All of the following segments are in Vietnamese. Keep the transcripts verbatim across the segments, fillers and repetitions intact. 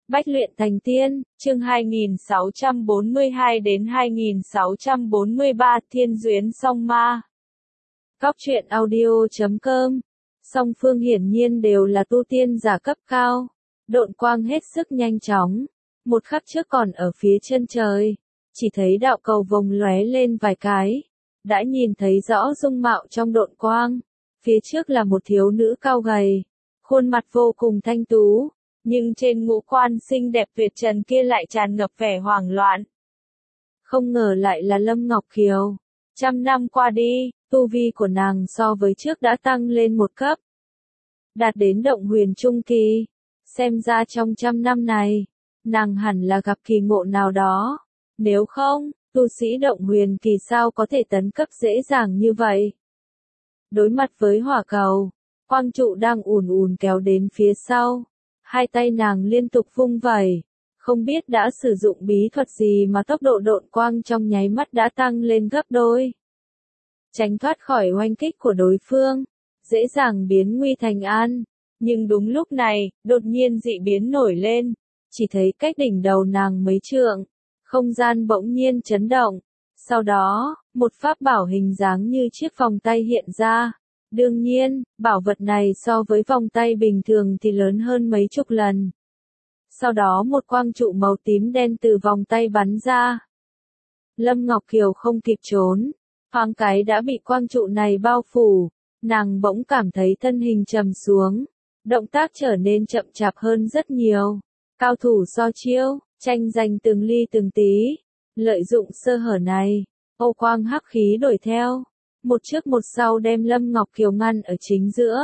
Bách luyện thành tiên, chương hai nghìn sáu trăm bốn mươi hai đến hai nghìn sáu trăm bốn mươi ba Thiên Duyến Song Ma. Góc truyện audio chấm com. Song phương hiển nhiên đều là tu tiên giả cấp cao. Độn quang hết sức nhanh chóng. Một khắc trước còn ở phía chân trời. Chỉ thấy đạo cầu vồng lóe lên vài cái. Đã nhìn thấy rõ dung mạo trong độn quang. Phía trước là một thiếu nữ cao gầy. Khuôn mặt vô cùng thanh tú. Nhưng trên ngũ quan xinh đẹp tuyệt trần kia lại tràn ngập vẻ hoảng loạn. Không ngờ lại là Lâm Ngọc Kiều. Trăm năm qua đi, tu vi của nàng so với trước đã tăng lên một cấp. Đạt đến động huyền trung kỳ. Xem ra trong trăm năm này, nàng hẳn là gặp kỳ ngộ nào đó. Nếu không, tu sĩ động huyền kỳ sao có thể tấn cấp dễ dàng như vậy. Đối mặt với hỏa cầu, quang trụ đang ùn ùn kéo đến phía sau. Hai tay nàng liên tục vung vẩy, không biết đã sử dụng bí thuật gì mà tốc độ độn quang trong nháy mắt đã tăng lên gấp đôi. Tránh thoát khỏi oanh kích của đối phương, dễ dàng biến nguy thành an. Nhưng đúng lúc này, đột nhiên dị biến nổi lên, chỉ thấy cách đỉnh đầu nàng mấy trượng, không gian bỗng nhiên chấn động. Sau đó, một pháp bảo hình dáng như chiếc vòng tay hiện ra. Đương nhiên, bảo vật này so với vòng tay bình thường thì lớn hơn mấy chục lần. Sau đó một quang trụ màu tím đen từ vòng tay bắn ra. Lâm Ngọc Kiều không kịp trốn, thoáng cái đã bị quang trụ này bao phủ, nàng bỗng cảm thấy thân hình trầm xuống, động tác trở nên chậm chạp hơn rất nhiều. Cao thủ so chiêu, tranh giành từng ly từng tí, lợi dụng sơ hở này, ô quang hắc khí đuổi theo. Một trước một sau đem Lâm Ngọc Kiều ngăn ở chính giữa.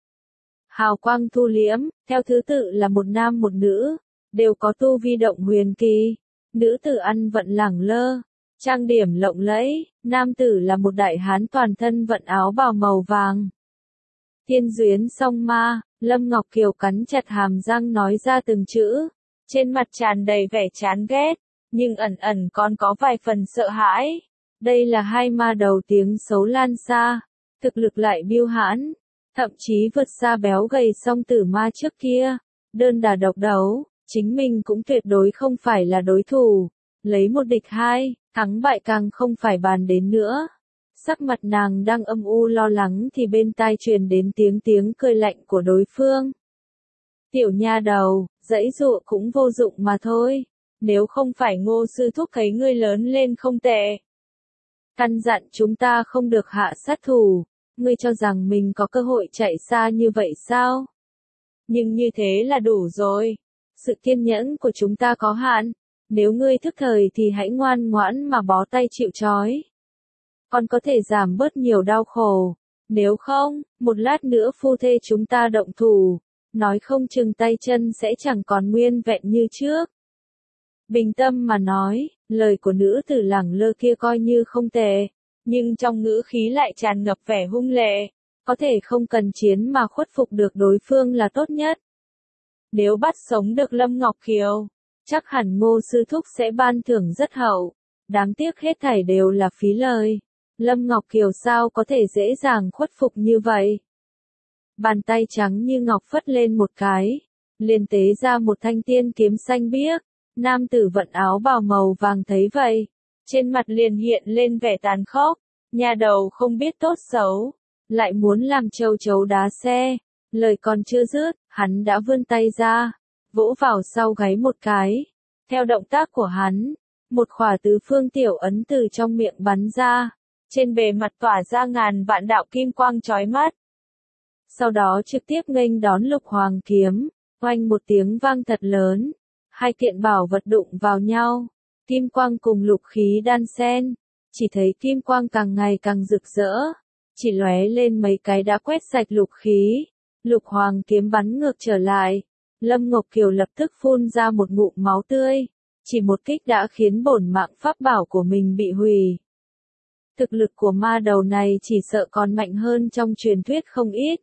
Hào quang thu liễm, theo thứ tự là một nam một nữ, đều có tu vi động huyền kỳ. Nữ tử ăn vận lẳng lơ, trang điểm lộng lẫy, nam tử là một đại hán toàn thân vận áo bào màu vàng. Thiên Duyến Song Ma, Lâm Ngọc Kiều cắn chặt hàm răng nói ra từng chữ, trên mặt tràn đầy vẻ chán ghét, nhưng ẩn ẩn còn có vài phần sợ hãi. Đây là hai ma đầu tiếng xấu lan xa, thực lực lại biêu hãn, thậm chí vượt xa béo gầy song tử ma trước kia. Đơn đả độc đấu, chính mình cũng tuyệt đối không phải là đối thủ, lấy một địch hai, thắng bại càng không phải bàn đến nữa. Sắc mặt nàng đang âm u lo lắng thì bên tai truyền đến tiếng tiếng cười lạnh của đối phương. Tiểu nha đầu, giãy giụa cũng vô dụng mà thôi, nếu không phải Ngô sư thúc thấy ngươi lớn lên không tệ. Căn dặn chúng ta không được hạ sát thủ, ngươi cho rằng mình có cơ hội chạy xa như vậy sao? Nhưng như thế là đủ rồi. Sự kiên nhẫn của chúng ta có hạn, nếu ngươi thức thời thì hãy ngoan ngoãn mà bó tay chịu trói. Còn có thể giảm bớt nhiều đau khổ, nếu không, một lát nữa phu thê chúng ta động thủ, nói không chừng tay chân sẽ chẳng còn nguyên vẹn như trước. Bình tâm mà nói, lời của nữ tử lẳng lơ kia coi như không tệ, nhưng trong ngữ khí lại tràn ngập vẻ hung lệ, có thể không cần chiến mà khuất phục được đối phương là tốt nhất. Nếu bắt sống được Lâm Ngọc Kiều, chắc hẳn Ngô sư thúc sẽ ban thưởng rất hậu, đáng tiếc hết thảy đều là phí lời. Lâm Ngọc Kiều sao có thể dễ dàng khuất phục như vậy? Bàn tay trắng như ngọc phất lên một cái, liền tế ra một thanh tiên kiếm xanh biếc. Nam tử vận áo bào màu vàng thấy vậy, trên mặt liền hiện lên vẻ tàn khốc, nhà đầu không biết tốt xấu, lại muốn làm châu chấu đá xe. Lời còn chưa dứt, hắn đã vươn tay ra, vỗ vào sau gáy một cái. Theo động tác của hắn, một khỏa tứ phương tiểu ấn từ trong miệng bắn ra, trên bề mặt tỏa ra ngàn vạn đạo kim quang chói mắt. Sau đó trực tiếp nghênh đón Lục Hoàng kiếm, oanh một tiếng vang thật lớn. Hai kiện bảo vật đụng vào nhau, kim quang cùng lục khí đan xen, chỉ thấy kim quang càng ngày càng rực rỡ, chỉ lóe lên mấy cái đã quét sạch lục khí. Lục Hoàng kiếm bắn ngược trở lại, Lâm Ngọc Kiều lập tức phun ra một ngụm máu tươi, chỉ một kích đã khiến bổn mạng pháp bảo của mình bị hủy. Thực lực của ma đầu này chỉ sợ còn mạnh hơn trong truyền thuyết không ít.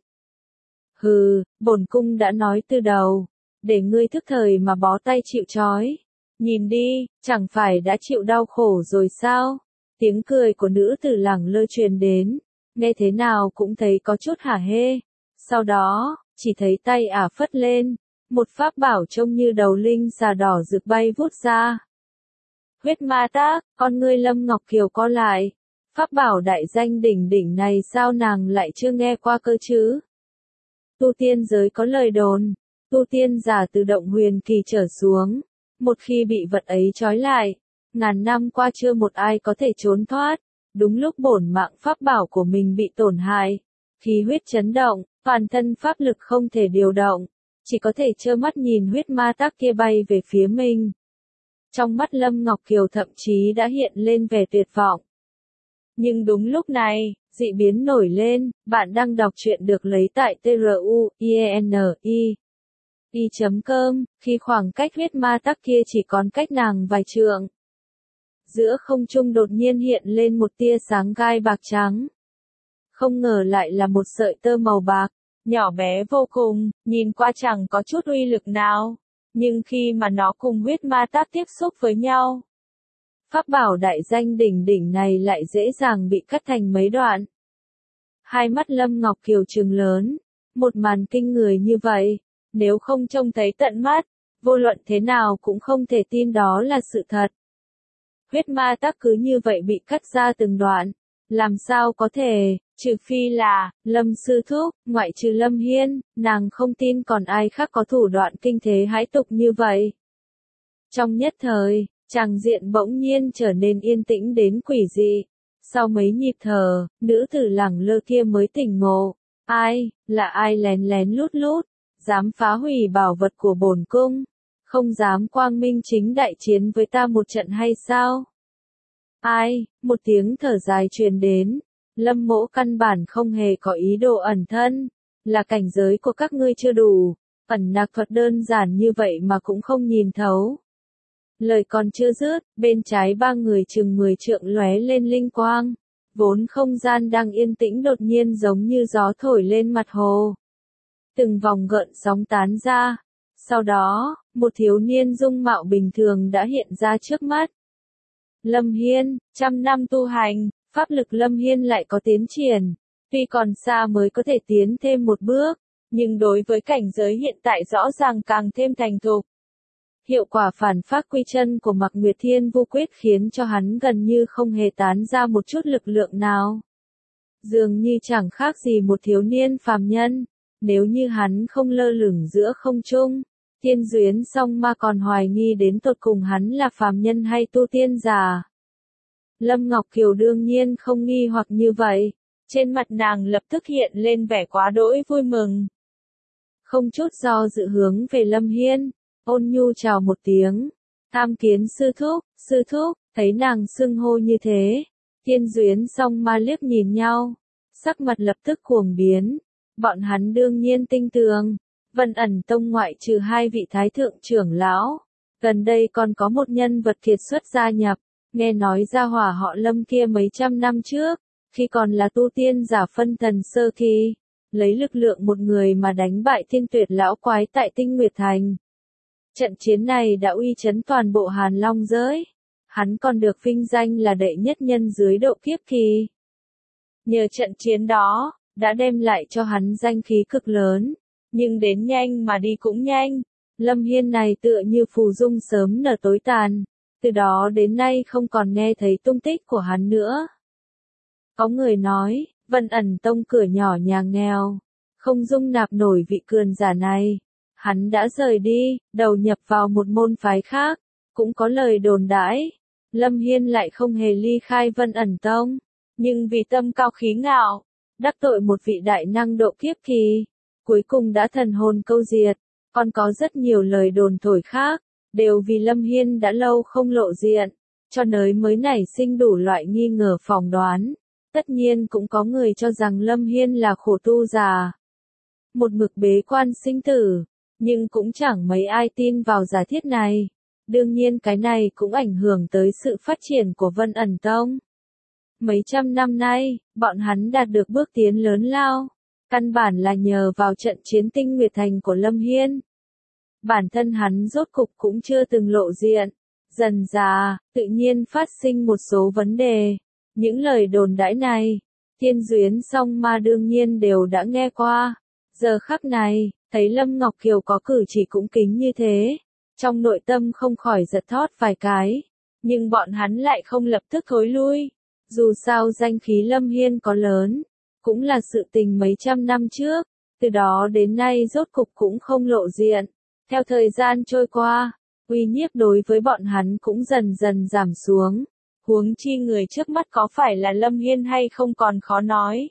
Hừ, bổn cung đã nói từ đầu, để ngươi thức thời mà bó tay chịu trói. Nhìn đi, chẳng phải đã chịu đau khổ rồi sao? Tiếng cười của nữ tử lẳng lơ truyền đến, nghe thế nào cũng thấy có chút hả hê. Sau đó, chỉ thấy tay ả phất lên, một pháp bảo trông như đầu linh xà đỏ rực bay vút ra. Huyết ma tác, con ngươi Lâm Ngọc Kiều co lại. Pháp bảo đại danh đỉnh đỉnh này sao nàng lại chưa nghe qua cơ chứ? Tu tiên giới có lời đồn, tu tiên giả từ động huyền kỳ trở xuống, một khi bị vật ấy trói lại, ngàn năm qua chưa một ai có thể trốn thoát. Đúng lúc bổn mạng pháp bảo của mình bị tổn hại, khí huyết chấn động, toàn thân pháp lực không thể điều động, chỉ có thể trơ mắt nhìn huyết ma tác kia bay về phía mình. Trong mắt Lâm Ngọc Kiều thậm chí đã hiện lên vẻ tuyệt vọng. Nhưng đúng lúc này, dị biến nổi lên. Bạn đang đọc truyện được lấy tại truyenI. i.com, khi khoảng cách huyết ma tắc kia chỉ còn cách nàng vài trượng. Giữa không trung đột nhiên hiện lên một tia sáng gai bạc trắng. Không ngờ lại là một sợi tơ màu bạc, nhỏ bé vô cùng, nhìn qua chẳng có chút uy lực nào. Nhưng khi mà nó cùng huyết ma tác tiếp xúc với nhau, pháp bảo đại danh đỉnh đỉnh này lại dễ dàng bị cắt thành mấy đoạn. Hai mắt Lâm Ngọc Kiều trừng lớn, một màn kinh người như vậy, nếu không trông thấy tận mắt, vô luận thế nào cũng không thể tin đó là sự thật. Huyết ma tác cứ như vậy bị cắt ra từng đoạn, làm sao có thể, trừ phi là, Lâm sư thúc, ngoại trừ Lâm Hiên, nàng không tin còn ai khác có thủ đoạn kinh thế hãi tục như vậy. Trong nhất thời, tràng diện bỗng nhiên trở nên yên tĩnh đến quỷ dị. Sau mấy nhịp thở, nữ tử lẳng lơ kia mới tỉnh ngộ. Ai, là ai lén lén lút lút, dám phá hủy bảo vật của bổn cung, không dám quang minh chính đại chiến với ta một trận hay sao? Ai, một tiếng thở dài truyền đến, Lâm Mỗ căn bản không hề có ý đồ ẩn thân, là cảnh giới của các ngươi chưa đủ, ẩn nặc thuật đơn giản như vậy mà cũng không nhìn thấu. Lời còn chưa dứt, bên trái ba người chừng mười trượng lóe lên linh quang, vốn không gian đang yên tĩnh đột nhiên giống như gió thổi lên mặt hồ. Từng vòng gợn sóng tán ra, sau đó, một thiếu niên dung mạo bình thường đã hiện ra trước mắt. Lâm Hiên, trăm năm tu hành, pháp lực Lâm Hiên lại có tiến triển, tuy còn xa mới có thể tiến thêm một bước, nhưng đối với cảnh giới hiện tại rõ ràng càng thêm thành thục. Hiệu quả phản phác quy chân của Mạc Nguyệt Thiên Vu Quyết khiến cho hắn gần như không hề tán ra một chút lực lượng nào. Dường như chẳng khác gì một thiếu niên phàm nhân, nếu như hắn không lơ lửng giữa không trung, Thiên Duyến Song Ma còn hoài nghi đến tột cùng hắn là phàm nhân hay tu tiên giả. Lâm Ngọc Kiều đương nhiên không nghi hoặc như vậy, trên mặt nàng lập tức hiện lên vẻ quá đỗi vui mừng. Không chút do dự hướng về Lâm Hiên, ôn nhu chào một tiếng, tham kiến sư thúc, sư thúc, thấy nàng xưng hô như thế, Thiên Duyến Song Ma liếc nhìn nhau, sắc mặt lập tức cuồng biến, bọn hắn đương nhiên tinh tường, Vân Ẩn Tông ngoại trừ hai vị thái thượng trưởng lão, gần đây còn có một nhân vật kiệt xuất gia nhập, nghe nói gia hỏa họ Lâm kia mấy trăm năm trước, khi còn là tu tiên giả phân thần sơ kỳ, lấy lực lượng một người mà đánh bại Thiên Tuyệt lão quái tại Tinh Nguyệt Thành. Trận chiến này đã uy chấn toàn bộ Hàn Long giới. Hắn còn được vinh danh là đệ nhất nhân dưới độ kiếp kỳ. Nhờ trận chiến đó, đã đem lại cho hắn danh khí cực lớn. Nhưng đến nhanh mà đi cũng nhanh. Lâm Hiên này tựa như phù dung sớm nở tối tàn. Từ đó đến nay không còn nghe thấy tung tích của hắn nữa. Có người nói, Vân Ẩn Tông cửa nhỏ nhà nghèo, không dung nạp nổi vị cường giả này. Hắn đã rời đi, đầu nhập vào một môn phái khác, cũng có lời đồn đãi. Lâm Hiên lại không hề ly khai Vân Ẩn Tông, nhưng vì tâm cao khí ngạo, đắc tội một vị đại năng độ kiếp kỳ, cuối cùng đã thần hồn câu diệt. Còn có rất nhiều lời đồn thổi khác, đều vì Lâm Hiên đã lâu không lộ diện, cho nên mới nảy sinh đủ loại nghi ngờ phỏng đoán. Tất nhiên cũng có người cho rằng Lâm Hiên là khổ tu già, một mực bế quan sinh tử. Nhưng cũng chẳng mấy ai tin vào giả thiết này. Đương nhiên cái này cũng ảnh hưởng tới sự phát triển của Vân Ẩn Tông. Mấy trăm năm nay, bọn hắn đạt được bước tiến lớn lao. Căn bản là nhờ vào trận chiến Tinh Nguyệt Thành của Lâm Hiên. Bản thân hắn rốt cục cũng chưa từng lộ diện. Dần dà, tự nhiên phát sinh một số vấn đề. Những lời đồn đãi này, Thiên Duyến Song Ma đương nhiên đều đã nghe qua. Giờ khắc này, thấy Lâm Ngọc Kiều có cử chỉ cũng kính như thế, trong nội tâm không khỏi giật thót vài cái, nhưng bọn hắn lại không lập tức thối lui. Dù sao danh khí Lâm Hiên có lớn, cũng là sự tình mấy trăm năm trước, từ đó đến nay rốt cục cũng không lộ diện. Theo thời gian trôi qua, uy nhiếp đối với bọn hắn cũng dần dần giảm xuống. Huống chi người trước mắt có phải là Lâm Hiên hay không còn khó nói.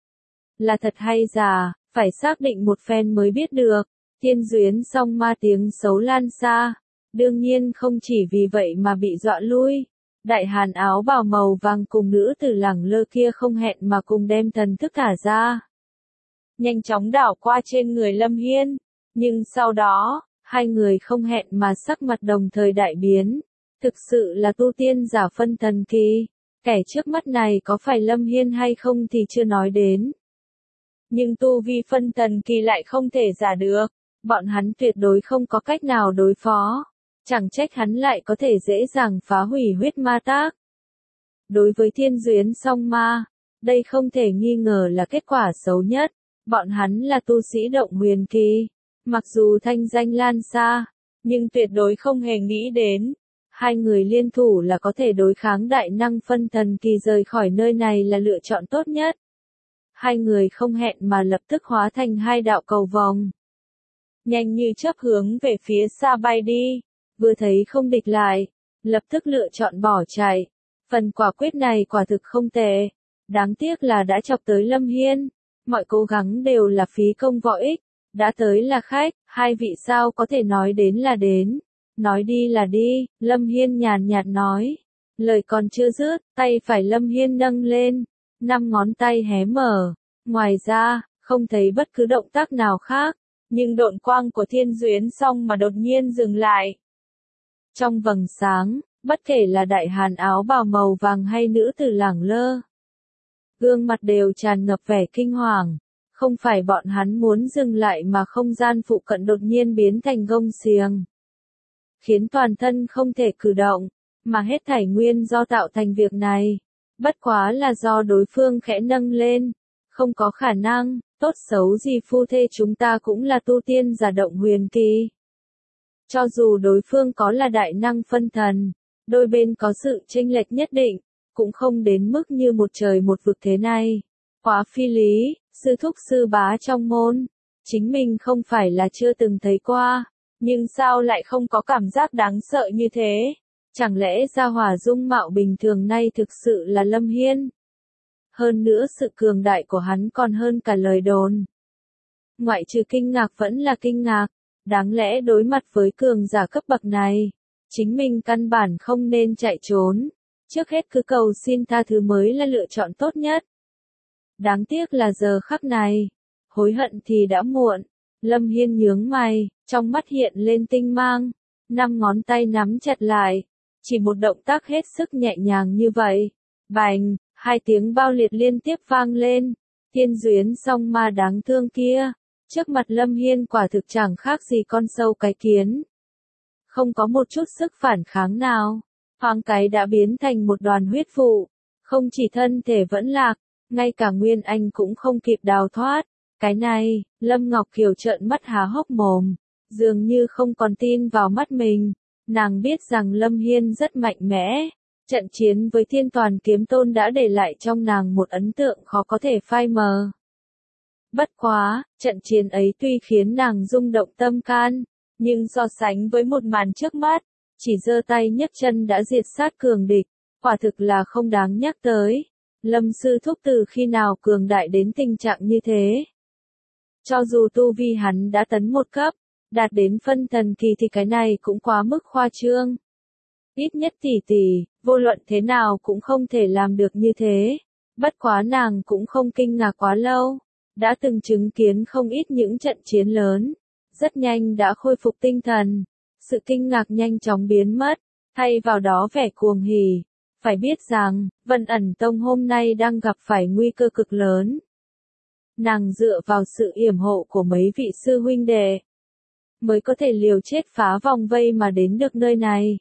Là thật hay giả, phải xác định một phen mới biết được. Thiên Duyến Song Ma tiếng xấu lan xa, đương nhiên không chỉ vì vậy mà bị dọa lui. Đại hàn áo bào màu vàng cùng nữ tử lẳng lơ kia không hẹn mà cùng đem thần thức thả ra. Nhanh chóng đảo qua trên người Lâm Hiên, nhưng sau đó, hai người không hẹn mà sắc mặt đồng thời đại biến. Thực sự là tu tiên giả phân thần kỳ, kẻ trước mắt này có phải Lâm Hiên hay không thì chưa nói đến. Nhưng tu vi phân thần kỳ lại không thể giả được, bọn hắn tuyệt đối không có cách nào đối phó. Chẳng trách hắn lại có thể dễ dàng phá hủy huyết ma tác. Đối với Thiên Duyến Song Ma, đây không thể nghi ngờ là kết quả xấu nhất. Bọn hắn là tu sĩ động huyền kỳ, mặc dù thanh danh lan xa, nhưng tuyệt đối không hề nghĩ đến. Hai người liên thủ là có thể đối kháng đại năng phân thần kỳ, rời khỏi nơi này là lựa chọn tốt nhất. Hai người không hẹn mà lập tức hóa thành hai đạo cầu vòng. Nhanh như chớp hướng về phía xa bay đi. Vừa thấy không địch lại, lập tức lựa chọn bỏ chạy. Phần quả quyết này quả thực không tệ. Đáng tiếc là đã chọc tới Lâm Hiên. Mọi cố gắng đều là phí công vô ích. Đã tới là khách, hai vị sao có thể nói đến là đến. Nói đi là đi, Lâm Hiên nhàn nhạt nói. Lời còn chưa dứt, tay phải Lâm Hiên nâng lên. Năm ngón tay hé mở. Ngoài ra, không thấy bất cứ động tác nào khác. Nhưng độn quang của Thiên Duyến Song mà đột nhiên dừng lại. Trong vầng sáng, bất kể là đại hàn áo bào màu vàng hay nữ tử lẳng lơ, gương mặt đều tràn ngập vẻ kinh hoàng. Không phải bọn hắn muốn dừng lại mà không gian phụ cận đột nhiên biến thành gông xiềng, khiến toàn thân không thể cử động, mà hết thảy nguyên do tạo thành việc này. Bất quá là do đối phương khẽ nâng lên, không có khả năng, tốt xấu gì phu thê chúng ta cũng là tu tiên giả động huyền kỳ. Cho dù đối phương có là đại năng phân thần, đôi bên có sự chênh lệch nhất định, cũng không đến mức như một trời một vực thế này. Quá phi lý, sư thúc sư bá trong môn, chính mình không phải là chưa từng thấy qua, nhưng sao lại không có cảm giác đáng sợ như thế? Chẳng lẽ gia hỏa dung mạo bình thường này thực sự là Lâm Hiên? Hơn nữa sự cường đại của hắn còn hơn cả lời đồn. Ngoại trừ kinh ngạc vẫn là kinh ngạc. Đáng lẽ đối mặt với cường giả cấp bậc này, chính mình căn bản không nên chạy trốn. Trước hết cứ cầu xin tha thứ mới là lựa chọn tốt nhất. Đáng tiếc là giờ khắc này, hối hận thì đã muộn. Lâm Hiên nhướng mày, trong mắt hiện lên tinh mang, năm ngón tay nắm chặt lại, chỉ một động tác hết sức nhẹ nhàng như vậy. Bành, hai tiếng bao liệt liên tiếp vang lên. Thiên Duyến Song Ma đáng thương kia, trước mặt Lâm Hiên quả thực chẳng khác gì con sâu cái kiến. Không có một chút sức phản kháng nào, thoáng cái đã biến thành một đoàn huyết vụ. Không chỉ thân thể vẫn lạc, ngay cả Nguyên Anh cũng không kịp đào thoát. Cái này, Lâm Ngọc Kiều trợn mắt há hốc mồm, dường như không còn tin vào mắt mình. Nàng biết rằng Lâm Hiên rất mạnh mẽ. Trận chiến với Thiên Toàn Kiếm Tôn đã để lại trong nàng một ấn tượng khó có thể phai mờ. Bất quá, trận chiến ấy tuy khiến nàng rung động tâm can, nhưng so sánh với một màn trước mắt, chỉ giơ tay nhấc chân đã diệt sát cường địch, quả thực là không đáng nhắc tới. Lâm sư thúc từ khi nào cường đại đến tình trạng như thế? Cho dù tu vi hắn đã tấn một cấp, đạt đến phân thần kỳ thì cái này cũng quá mức khoa trương. Ít nhất tỷ tỷ, vô luận thế nào cũng không thể làm được như thế. Bất quá nàng cũng không kinh ngạc quá lâu. Đã từng chứng kiến không ít những trận chiến lớn. Rất nhanh đã khôi phục tinh thần. Sự kinh ngạc nhanh chóng biến mất. Thay vào đó vẻ cuồng hỉ. Phải biết rằng, Vân Ẩn Tông hôm nay đang gặp phải nguy cơ cực lớn. Nàng dựa vào sự yểm hộ của mấy vị sư huynh đệ, mới có thể liều chết phá vòng vây mà đến được nơi này.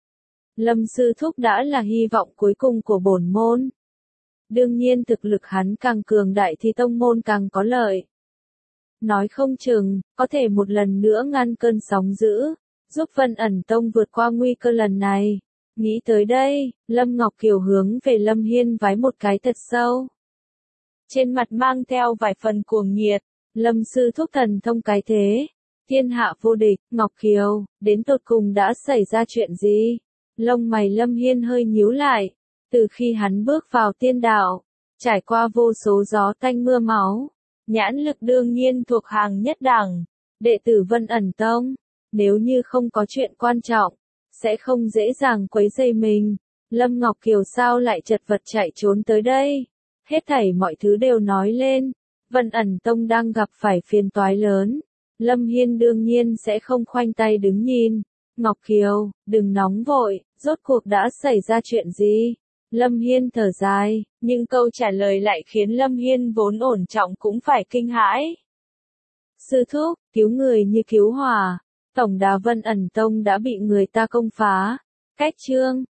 Lâm sư thúc đã là hy vọng cuối cùng của bổn môn. Đương nhiên thực lực hắn càng cường đại thì tông môn càng có lợi. nói không chừng, có thể một lần nữa ngăn cơn sóng dữ, giúp Vân ẩn tông vượt qua nguy cơ lần này. Nghĩ tới đây, Lâm Ngọc Kiều hướng về Lâm Hiên vái một cái thật sâu. Trên mặt mang theo vài phần cuồng nhiệt, Lâm sư thúc thần thông cái thế. Thiên hạ vô địch, Ngọc Kiều, đến tột cùng đã xảy ra chuyện gì? Lông mày Lâm Hiên hơi nhíu lại, từ khi hắn bước vào tiên đạo, trải qua vô số gió tanh mưa máu, nhãn lực đương nhiên thuộc hàng nhất đẳng, đệ tử Vân ẩn tông, nếu như không có chuyện quan trọng, sẽ không dễ dàng quấy rầy mình. Lâm Ngọc Kiều sao lại chật vật chạy trốn tới đây? Hết thảy mọi thứ đều nói lên, Vân ẩn tông đang gặp phải phiền toái lớn. Lâm Hiên đương nhiên sẽ không khoanh tay đứng nhìn. Ngọc Kiều, đừng nóng vội, rốt cuộc đã xảy ra chuyện gì? Lâm Hiên thở dài, nhưng câu trả lời lại khiến Lâm Hiên vốn ổn trọng cũng phải kinh hãi. Sư thúc, cứu người như cứu hỏa, tổng đà Vân ẩn tông đã bị người ta công phá. Cách chương